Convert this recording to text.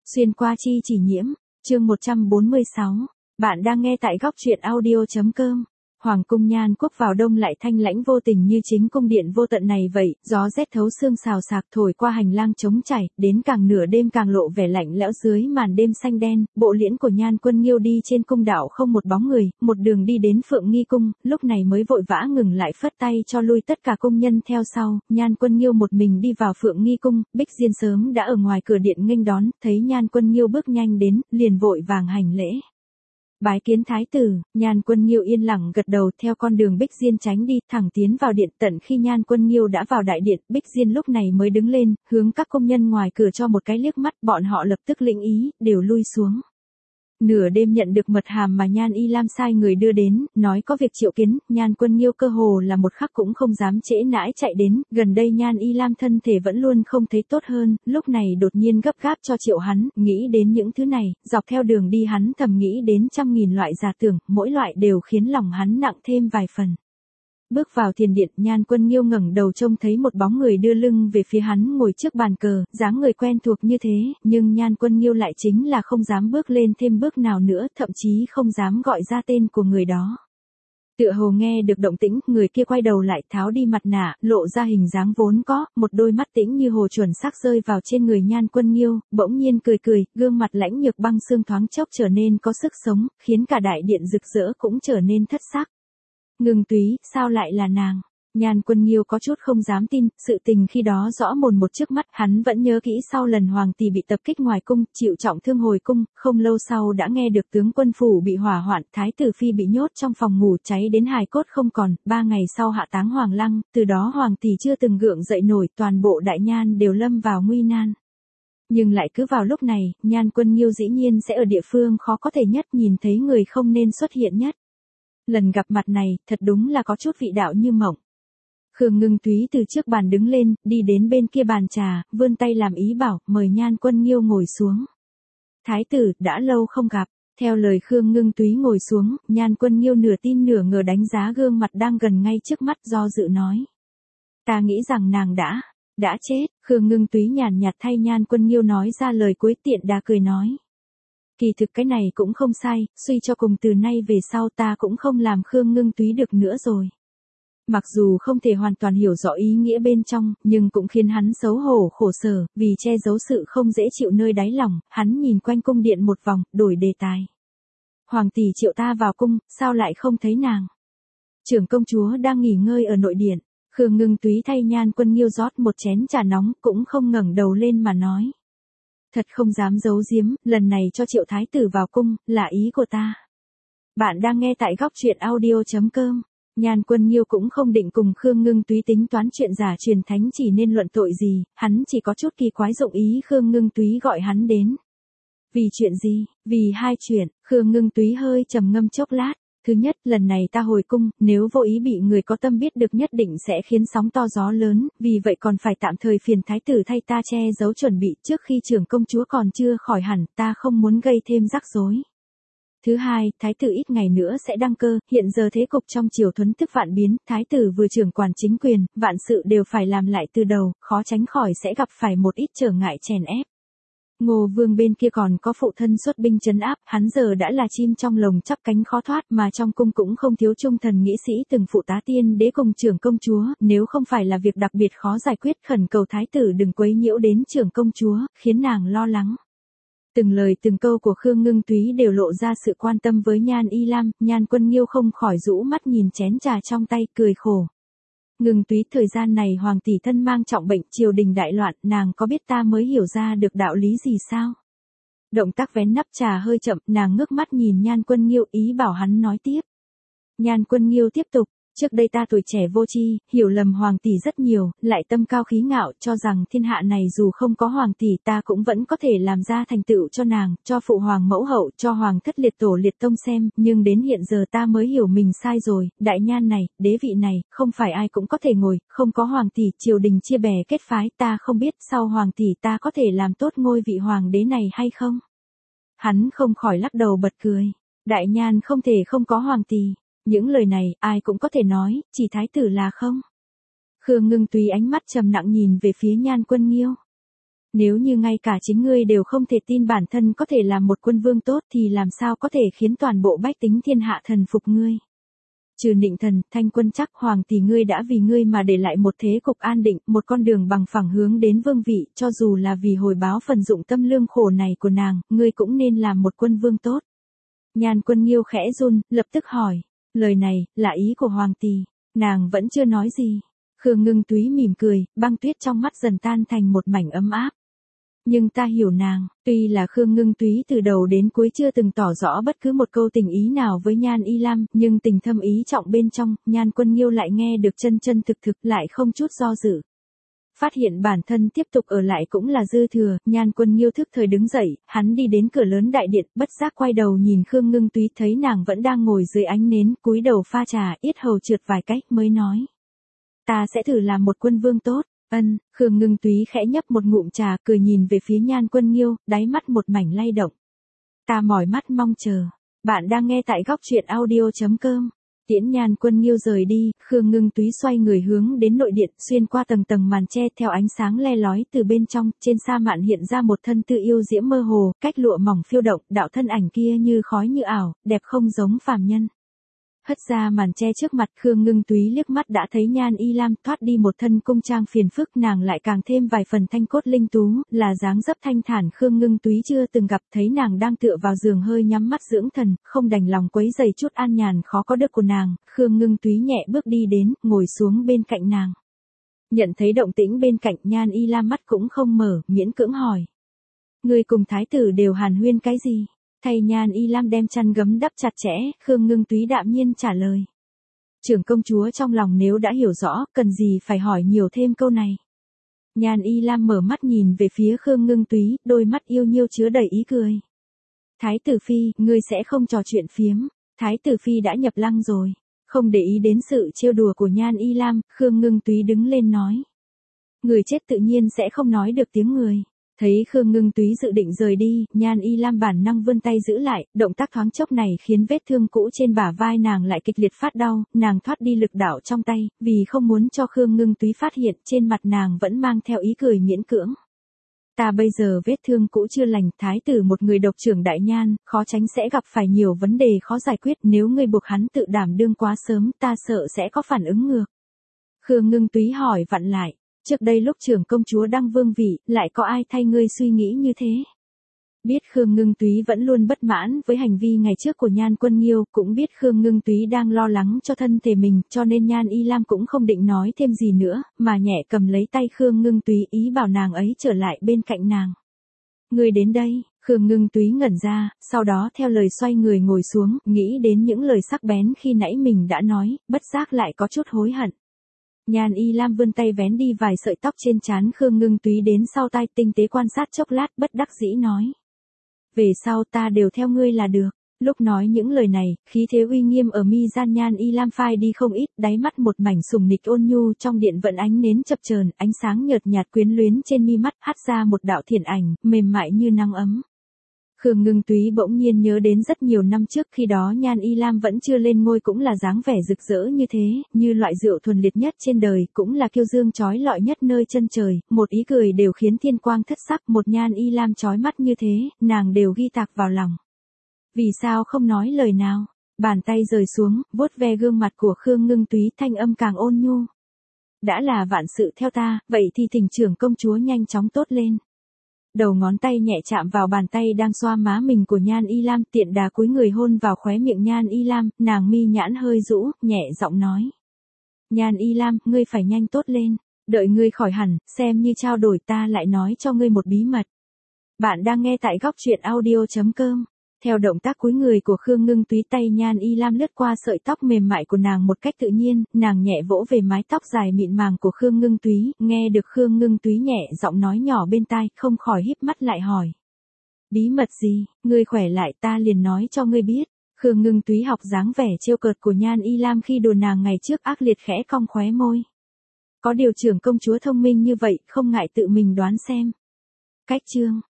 Xuyên qua chi chỉ nhiễm, chương 146. Bạn đang nghe tại góc truyện audio.com. Hoàng cung Nhan Quốc vào đông lại thanh lãnh vô tình như chính cung điện vô tận này vậy, gió rét thấu xương xào xạc thổi qua hành lang trống trải, đến càng nửa đêm càng lộ vẻ lạnh lẽo dưới màn đêm xanh đen, bộ liễn của Nhan Quân Nghiêu đi trên cung đạo không một bóng người, một đường đi đến Phượng Nghi cung, lúc này mới vội vã ngừng lại phất tay cho lui tất cả cung nhân theo sau, Nhan Quân Nghiêu một mình đi vào Phượng Nghi cung, Bích Diên sớm đã ở ngoài cửa điện nghênh đón, thấy Nhan Quân Nghiêu bước nhanh đến, liền vội vàng hành lễ. Bái kiến thái tử, Nhan Quân Nghiêu yên lặng gật đầu theo con đường Bích Diên tránh đi, thẳng tiến vào điện. Tận khi Nhan Quân Nghiêu đã vào đại điện, Bích Diên lúc này mới đứng lên, hướng các công nhân ngoài cửa cho một cái liếc mắt, bọn họ lập tức lĩnh ý, đều lui xuống. Nửa đêm nhận được mật hàm mà Nhan Y Lam sai người đưa đến, nói có việc triệu kiến, Nhan Quân Nghiêu cơ hồ là một khắc cũng không dám trễ nãi chạy đến, gần đây Nhan Y Lam thân thể vẫn luôn không thấy tốt hơn, lúc này đột nhiên gấp gáp cho triệu hắn, nghĩ đến những thứ này, dọc theo đường đi hắn thầm nghĩ đến trăm nghìn loại giả tưởng, mỗi loại đều khiến lòng hắn nặng thêm vài phần. Bước vào thiền điện, Nhan Quân Nghiêu ngẩng đầu trông thấy một bóng người đưa lưng về phía hắn ngồi trước bàn cờ, dáng người quen thuộc như thế, nhưng Nhan Quân Nghiêu lại chính là không dám bước lên thêm bước nào nữa, thậm chí không dám gọi ra tên của người đó. Tựa hồ nghe được động tĩnh, người kia quay đầu lại tháo đi mặt nạ, lộ ra hình dáng vốn có, một đôi mắt tĩnh như hồ chuẩn xác rơi vào trên người Nhan Quân Nghiêu, bỗng nhiên cười cười, gương mặt lãnh nhược băng xương thoáng chốc trở nên có sức sống, khiến cả đại điện rực rỡ cũng trở nên thất sắc. Ngưng Túy, sao lại là nàng? Nhan Quân Nghiêu có chút không dám tin, sự tình khi đó rõ mồn một trước mắt, hắn vẫn nhớ kỹ sau lần hoàng tỷ bị tập kích ngoài cung, chịu trọng thương hồi cung, không lâu sau đã nghe được tướng quân phủ bị hỏa hoạn, thái tử phi bị nhốt trong phòng ngủ cháy đến hài cốt không còn, 3 ngày sau hạ táng hoàng lăng, từ đó hoàng tỷ chưa từng gượng dậy nổi, toàn bộ đại nhan đều lâm vào nguy nan. Nhưng lại cứ vào lúc này, Nhan Quân Nghiêu dĩ nhiên sẽ ở địa phương khó có thể nhất nhìn thấy người không nên xuất hiện nhất. Lần gặp mặt này, thật đúng là có chút vị đạo như mộng. Khương Ngưng Túy từ trước bàn đứng lên, đi đến bên kia bàn trà, vươn tay làm ý bảo, mời Nhan Quân Nghiêu ngồi xuống. Thái tử, đã lâu không gặp. Theo lời Khương Ngưng Túy ngồi xuống, Nhan Quân Nghiêu nửa tin nửa ngờ đánh giá gương mặt đang gần ngay trước mắt do dự nói. Ta nghĩ rằng nàng đã chết. Khương Ngưng Túy nhàn nhạt thay Nhan Quân Nghiêu nói ra lời cuối, tiện đà cười nói. Kỳ thực cái này cũng không sai, suy cho cùng từ nay về sau ta cũng không làm Khương Ngưng Túy được nữa rồi. Mặc dù không thể hoàn toàn hiểu rõ ý nghĩa bên trong, nhưng cũng khiến hắn xấu hổ khổ sở, vì che giấu sự không dễ chịu nơi đáy lòng, hắn nhìn quanh cung điện một vòng, đổi đề tài. Hoàng tỷ triệu ta vào cung, sao lại không thấy nàng? Trưởng công chúa đang nghỉ ngơi ở nội điện. Khương Ngưng Túy thay Nhan Quân Nghiêu rót một chén trà nóng, cũng không ngẩng đầu lên mà nói. Thật không dám giấu giếm, lần này cho triệu thái tử vào cung, là ý của ta. Bạn đang nghe tại góc truyện audio.com. Nhan Quân Nghiêu cũng không định cùng Khương Ngưng Túy tính toán chuyện giả truyền thánh chỉ nên luận tội gì, hắn chỉ có chút kỳ quái dụng ý Khương Ngưng Túy gọi hắn đến. Vì chuyện gì? Vì hai chuyện. Khương Ngưng Túy hơi trầm ngâm chốc lát. Thứ nhất, lần này ta hồi cung, nếu vô ý bị người có tâm biết được nhất định sẽ khiến sóng to gió lớn, vì vậy còn phải tạm thời phiền thái tử thay ta che giấu chuẩn bị trước khi trưởng công chúa còn chưa khỏi hẳn, ta không muốn gây thêm rắc rối. Thứ hai, thái tử ít ngày nữa sẽ đăng cơ, hiện giờ thế cục trong triều thuấn tức vạn biến, thái tử vừa trưởng quản chính quyền, vạn sự đều phải làm lại từ đầu, khó tránh khỏi sẽ gặp phải một ít trở ngại chèn ép. Ngô Vương bên kia còn có phụ thân xuất binh trấn áp, hắn giờ đã là chim trong lồng chắp cánh khó thoát, mà trong cung cũng không thiếu trung thần nghĩa sĩ từng phụ tá tiên đế cùng trưởng công chúa, nếu không phải là việc đặc biệt khó giải quyết, khẩn cầu thái tử đừng quấy nhiễu đến trưởng công chúa, khiến nàng lo lắng. Từng lời từng câu của Khương Ngưng Túy đều lộ ra sự quan tâm với Nhan Y Lam, Nhan Quân Nghiêu không khỏi rũ mắt nhìn chén trà trong tay, cười khổ. Ngưng Túy, thời gian này hoàng tỷ thân mang trọng bệnh, triều đình đại loạn, nàng có biết ta mới hiểu ra được đạo lý gì sao? Động tác vén nắp trà hơi chậm, nàng ngước mắt nhìn Nhan Quân Nghiêu, ý bảo hắn nói tiếp. Nhan Quân Nghiêu tiếp tục. Trước đây ta tuổi trẻ vô tri, hiểu lầm hoàng tỷ rất nhiều, lại tâm cao khí ngạo, cho rằng thiên hạ này dù không có hoàng tỷ ta cũng vẫn có thể làm ra thành tựu cho nàng, cho phụ hoàng mẫu hậu, cho hoàng thất liệt tổ liệt tông xem, nhưng đến hiện giờ ta mới hiểu mình sai rồi, đại nhan này, đế vị này, không phải ai cũng có thể ngồi, không có hoàng tỷ, triều đình chia bè kết phái, ta không biết sau hoàng tỷ ta có thể làm tốt ngôi vị hoàng đế này hay không? Hắn không khỏi lắc đầu bật cười, đại nhan không thể không có hoàng tỷ. Những lời này, ai cũng có thể nói, chỉ thái tử là không. Khương Ngưng Túy ánh mắt trầm nặng nhìn về phía Nhan Quân Nghiêu. Nếu như ngay cả chính ngươi đều không thể tin bản thân có thể làm một quân vương tốt thì làm sao có thể khiến toàn bộ bách tính thiên hạ thần phục ngươi. Trừ Nịnh Thần, Thanh Quân Trắc, Hoàng tỷ ngươi đã vì ngươi mà để lại một thế cục an định, một con đường bằng phẳng hướng đến vương vị, cho dù là vì hồi báo phần dụng tâm lương khổ này của nàng, ngươi cũng nên làm một quân vương tốt. Nhan Quân Nghiêu khẽ run, lập tức hỏi, lời này, là ý của Hoàng tỷ. Nàng vẫn chưa nói gì. Khương Ngưng Túy mỉm cười, băng tuyết trong mắt dần tan thành một mảnh ấm áp. Nhưng ta hiểu nàng, tuy là Khương Ngưng Túy từ đầu đến cuối chưa từng tỏ rõ bất cứ một câu tình ý nào với Nhan Y Lam, nhưng tình thâm ý trọng bên trong, Nhan Quân Nghiêu lại nghe được chân chân thực thực, lại không chút do dự. Phát hiện bản thân tiếp tục ở lại cũng là dư thừa, Nhan Quân Nghiêu thức thời đứng dậy, hắn đi đến cửa lớn đại điện, bất giác quay đầu nhìn Khương Ngưng Túy, thấy nàng vẫn đang ngồi dưới ánh nến, cúi đầu pha trà, yết hầu trượt vài cách mới nói. Ta sẽ thử làm một quân vương tốt. Khương Ngưng Túy khẽ nhấp một ngụm trà, cười nhìn về phía Nhan Quân Nghiêu, đáy mắt một mảnh lay động. Ta mỏi mắt mong chờ. Bạn đang nghe tại góc truyện audio.com. Tiễn Nhan Quân Nghiêu rời đi, Khương Ngưng Túy xoay người hướng đến nội điện, xuyên qua tầng tầng màn che theo ánh sáng le lói từ bên trong, trên sa mạn hiện ra một thân tư yêu diễm mơ hồ, cách lụa mỏng phiêu động, đạo thân ảnh kia như khói như ảo, đẹp không giống phàm nhân. Hất ra màn che trước mặt, Khương Ngưng Túy liếc mắt đã thấy Nhan Y Lam thoát đi một thân cung trang phiền phức, nàng lại càng thêm vài phần thanh cốt linh tú, là dáng dấp thanh thản Khương Ngưng Túy chưa từng gặp, thấy nàng đang tựa vào giường hơi nhắm mắt dưỡng thần, không đành lòng quấy rầy chút an nhàn khó có được của nàng, Khương Ngưng Túy nhẹ bước đi đến, ngồi xuống bên cạnh nàng. Nhận thấy động tĩnh bên cạnh, Nhan Y Lam mắt cũng không mở, miễn cưỡng hỏi. Người cùng thái tử đều hàn huyên cái gì? Thay Nhan Y Lam đem chăn gấm đắp chặt chẽ, Khương Ngưng Túy đạm nhiên trả lời. Trưởng công chúa trong lòng nếu đã hiểu rõ, cần gì phải hỏi nhiều thêm câu này. Nhan Y Lam mở mắt nhìn về phía Khương Ngưng Túy, đôi mắt yêu nhiêu chứa đầy ý cười. Thái tử phi, ngươi sẽ không trò chuyện phiếm. Thái tử phi đã nhập lăng rồi. Không để ý đến sự trêu đùa của Nhan Y Lam, Khương Ngưng Túy đứng lên nói. Người chết tự nhiên sẽ không nói được tiếng người. Thấy Khương Ngưng Túy dự định rời đi, Nhan Y Lam bản năng vươn tay giữ lại, động tác thoáng chốc này khiến vết thương cũ trên bả vai nàng lại kịch liệt phát đau, nàng thoát đi lực đạo trong tay, vì không muốn cho Khương Ngưng Túy phát hiện, trên mặt nàng vẫn mang theo ý cười miễn cưỡng. Ta bây giờ vết thương cũ chưa lành, thái tử một người độc trưởng đại nhan, khó tránh sẽ gặp phải nhiều vấn đề khó giải quyết, nếu ngươi buộc hắn tự đảm đương quá sớm, ta sợ sẽ có phản ứng ngược. Khương Ngưng Túy hỏi vặn lại. Trước đây lúc trưởng công chúa đăng vương vị, lại có ai thay ngươi suy nghĩ như thế? Biết Khương Ngưng Túy vẫn luôn bất mãn với hành vi ngày trước của Nhan Quân Nghiêu, cũng biết Khương Ngưng Túy đang lo lắng cho thân thể mình, cho nên Nhan Y Lam cũng không định nói thêm gì nữa, mà nhẹ cầm lấy tay Khương Ngưng Túy, ý bảo nàng ấy trở lại bên cạnh nàng. Ngươi đến đây, Khương Ngưng Túy ngẩn ra, sau đó theo lời xoay người ngồi xuống, nghĩ đến những lời sắc bén khi nãy mình đã nói, bất giác lại có chút hối hận. Nhan Y Lam vươn tay vén đi vài sợi tóc trên trán Khương Ngưng Túy đến sau tai, tinh tế quan sát chốc lát, bất đắc dĩ nói. Về sau ta đều theo ngươi là được. Lúc nói những lời này, khí thế uy nghiêm ở mi gian Nhan Y Lam phai đi không ít, đáy mắt một mảnh sùng nịch ôn nhu, trong điện vận ánh nến chập chờn, ánh sáng nhợt nhạt quyến luyến trên mi mắt, hắt ra một đạo thiển ảnh, mềm mại như nắng ấm. Khương Ngưng Túy bỗng nhiên nhớ đến rất nhiều năm trước, khi đó Nhan Y Lam vẫn chưa lên ngôi cũng là dáng vẻ rực rỡ như thế, như loại rượu thuần liệt nhất trên đời, cũng là kiêu dương chói lọi nhất nơi chân trời, một ý cười đều khiến thiên quang thất sắc, một Nhan Y Lam chói mắt như thế, nàng đều ghi tạc vào lòng. Vì sao không nói lời nào? Bàn tay rời xuống, vuốt ve gương mặt của Khương Ngưng Túy, thanh âm càng ôn nhu. Đã là vạn sự theo ta, vậy thì thỉnh trưởng công chúa nhanh chóng tốt lên. Đầu ngón tay nhẹ chạm vào bàn tay đang xoa má mình của Nhan Y Lam, tiện đà cúi người hôn vào khóe miệng Nhan Y Lam, nàng mi nhãn hơi rũ, nhẹ giọng nói. Nhan Y Lam, ngươi phải nhanh tốt lên, đợi ngươi khỏi hẳn, xem như trao đổi ta lại nói cho ngươi một bí mật. Bạn đang nghe tại góc truyện audio.com. Theo động tác cúi người của Khương Ngưng Túy, tay Nhan Y Lam lướt qua sợi tóc mềm mại của nàng một cách tự nhiên, nàng nhẹ vỗ về mái tóc dài mịn màng của Khương Ngưng Túy, nghe được Khương Ngưng Túy nhẹ giọng nói nhỏ bên tai, không khỏi híp mắt lại hỏi. Bí mật gì, ngươi khỏe lại ta liền nói cho ngươi biết. Khương Ngưng Túy học dáng vẻ trêu cợt của Nhan Y Lam khi đùa nàng ngày trước ác liệt, khẽ cong khóe môi. Có điều trưởng công chúa thông minh như vậy, không ngại tự mình đoán xem. Cách chương